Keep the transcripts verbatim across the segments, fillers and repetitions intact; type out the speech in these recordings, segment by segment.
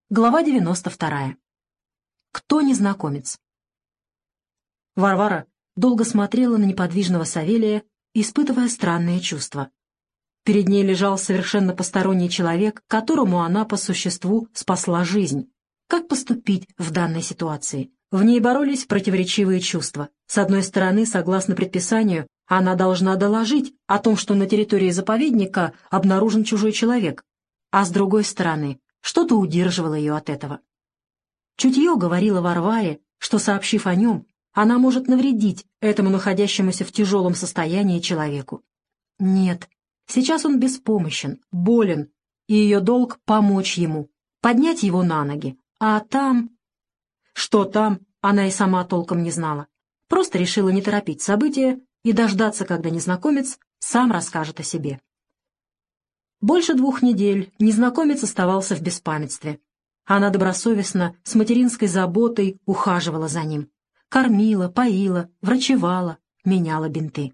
Глава девяносто вторая. Кто незнакомец? Варвара долго смотрела на неподвижного Савелия, испытывая странные чувства. Перед ней лежал совершенно посторонний человек, которому она по существу спасла жизнь. Как поступить в данной ситуации? В ней боролись противоречивые чувства. С одной стороны, согласно предписанию, она должна доложить о том, что на территории заповедника обнаружен чужой человек, а с другой стороны, что-то удерживало ее от этого. Чутье говорило Варваре, что, сообщив о нем, она может навредить этому находящемуся в тяжелом состоянии человеку. Нет, сейчас он беспомощен, болен, и ее долг — помочь ему, поднять его на ноги. А там... Что там, она и сама толком не знала. Просто решила не торопить события и дождаться, когда незнакомец сам расскажет о себе. Больше двух недель незнакомец оставался в беспамятстве. Она добросовестно, с материнской заботой ухаживала за ним. Кормила, поила, врачевала, меняла бинты.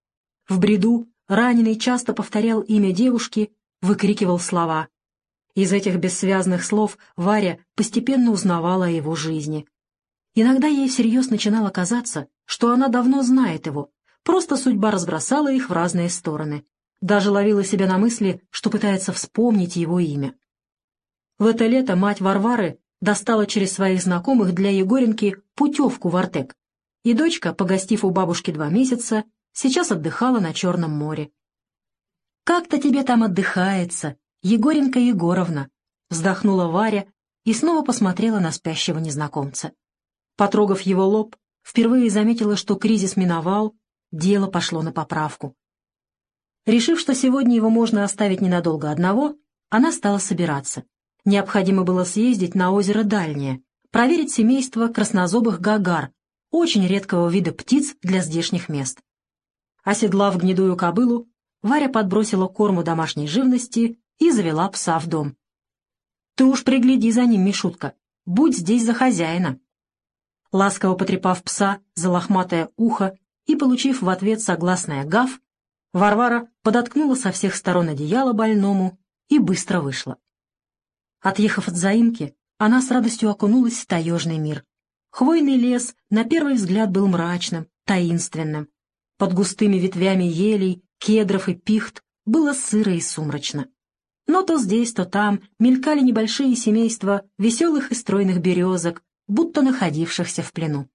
В бреду раненый часто повторял имя девушки, выкрикивал слова. Из этих бессвязных слов Варя постепенно узнавала о его жизни. Иногда ей всерьез начинало казаться, что она давно знает его, просто судьба разбросала их в разные стороны. Даже ловила себя на мысли, что пытается вспомнить его имя. В это лето мать Варвары достала через своих знакомых для Егореньки путевку в Артек, и дочка, погостив у бабушки два месяца, сейчас отдыхала на Черном море. «Как-то тебе там отдыхается, Егоренька Егоровна», — вздохнула Варя и снова посмотрела на спящего незнакомца. Потрогав его лоб, впервые заметила, что кризис миновал, дело пошло на поправку. Решив, что сегодня его можно оставить ненадолго одного, она стала собираться. Необходимо было съездить на озеро Дальнее, проверить семейство краснозобых гагар, очень редкого вида птиц для здешних мест. Оседлав гнедую кобылу, Варя подбросила корму домашней живности и завела пса в дом. «Ты уж пригляди за ним, Мишутка, будь здесь за хозяина». Ласково потрепав пса за лохматое ухо и получив в ответ согласное гав, Варвара подоткнула со всех сторон одеяло больному и быстро вышла. Отъехав от заимки, она с радостью окунулась в таежный мир. Хвойный лес на первый взгляд был мрачным, таинственным. Под густыми ветвями елей, кедров и пихт было сыро и сумрачно. Но то здесь, то там мелькали небольшие семейства веселых и стройных березок, будто находившихся в плену.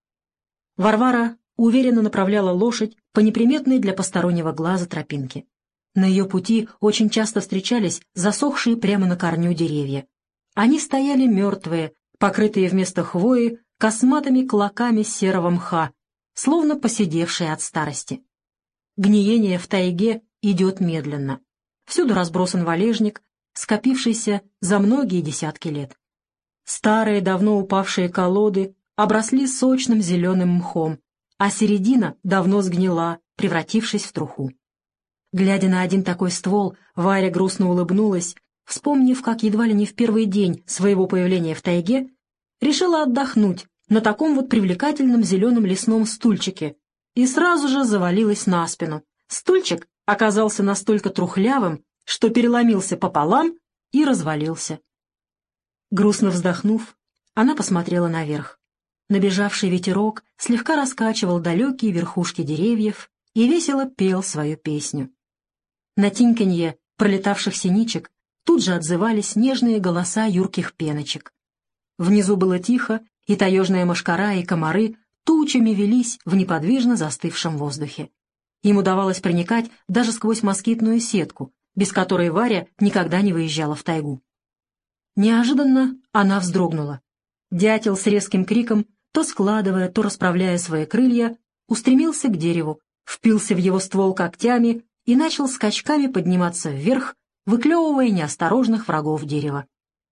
Варвара уверенно направляла лошадь по неприметной для постороннего глаза тропинке. На ее пути очень часто встречались засохшие прямо на корню деревья. Они стояли мертвые, покрытые вместо хвои косматыми клоками серого мха, словно поседевшие от старости. Гниение в тайге идет медленно. Всюду разбросан валежник, скопившийся за многие десятки лет. Старые, давно упавшие колоды обросли сочным зеленым мхом, а середина давно сгнила, превратившись в труху. Глядя на один такой ствол, Варя грустно улыбнулась, вспомнив, как едва ли не в первый день своего появления в тайге решила отдохнуть на таком вот привлекательном зеленом лесном стульчике и сразу же завалилась на спину. Стульчик оказался настолько трухлявым, что переломился пополам и развалился. Грустно вздохнув, она посмотрела наверх. Набежавший ветерок слегка раскачивал далекие верхушки деревьев и весело пел свою песню. На тиньканье пролетавших синичек тут же отзывались нежные голоса юрких пеночек. Внизу было тихо, и таежная мошкара и комары тучами велись в неподвижно застывшем воздухе. Им удавалось проникать даже сквозь москитную сетку, без которой Варя никогда не выезжала в тайгу. Неожиданно она вздрогнула. Дятел с резким криком, то складывая, то расправляя свои крылья, устремился к дереву, впился в его ствол когтями и начал скачками подниматься вверх, выклевывая неосторожных врагов дерева.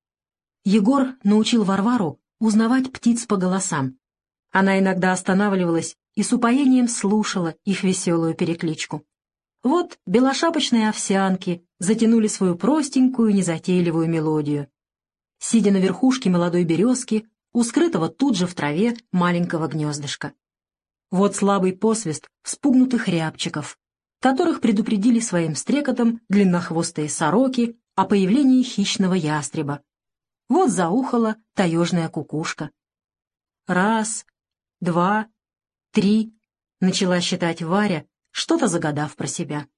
Егор научил Варвару узнавать птиц по голосам. Она иногда останавливалась и с упоением слушала их веселую перекличку. Вот белошапочные овсянки затянули свою простенькую незатейливую мелодию. Сидя на верхушке молодой березки, у скрытого тут же в траве маленького гнездышка. Вот слабый посвист вспугнутых рябчиков, которых предупредили своим стрекотом длиннохвостые сороки о появлении хищного ястреба. Вот заухала таежная кукушка. Раз, два, три, начала считать Варя, что-то загадав про себя.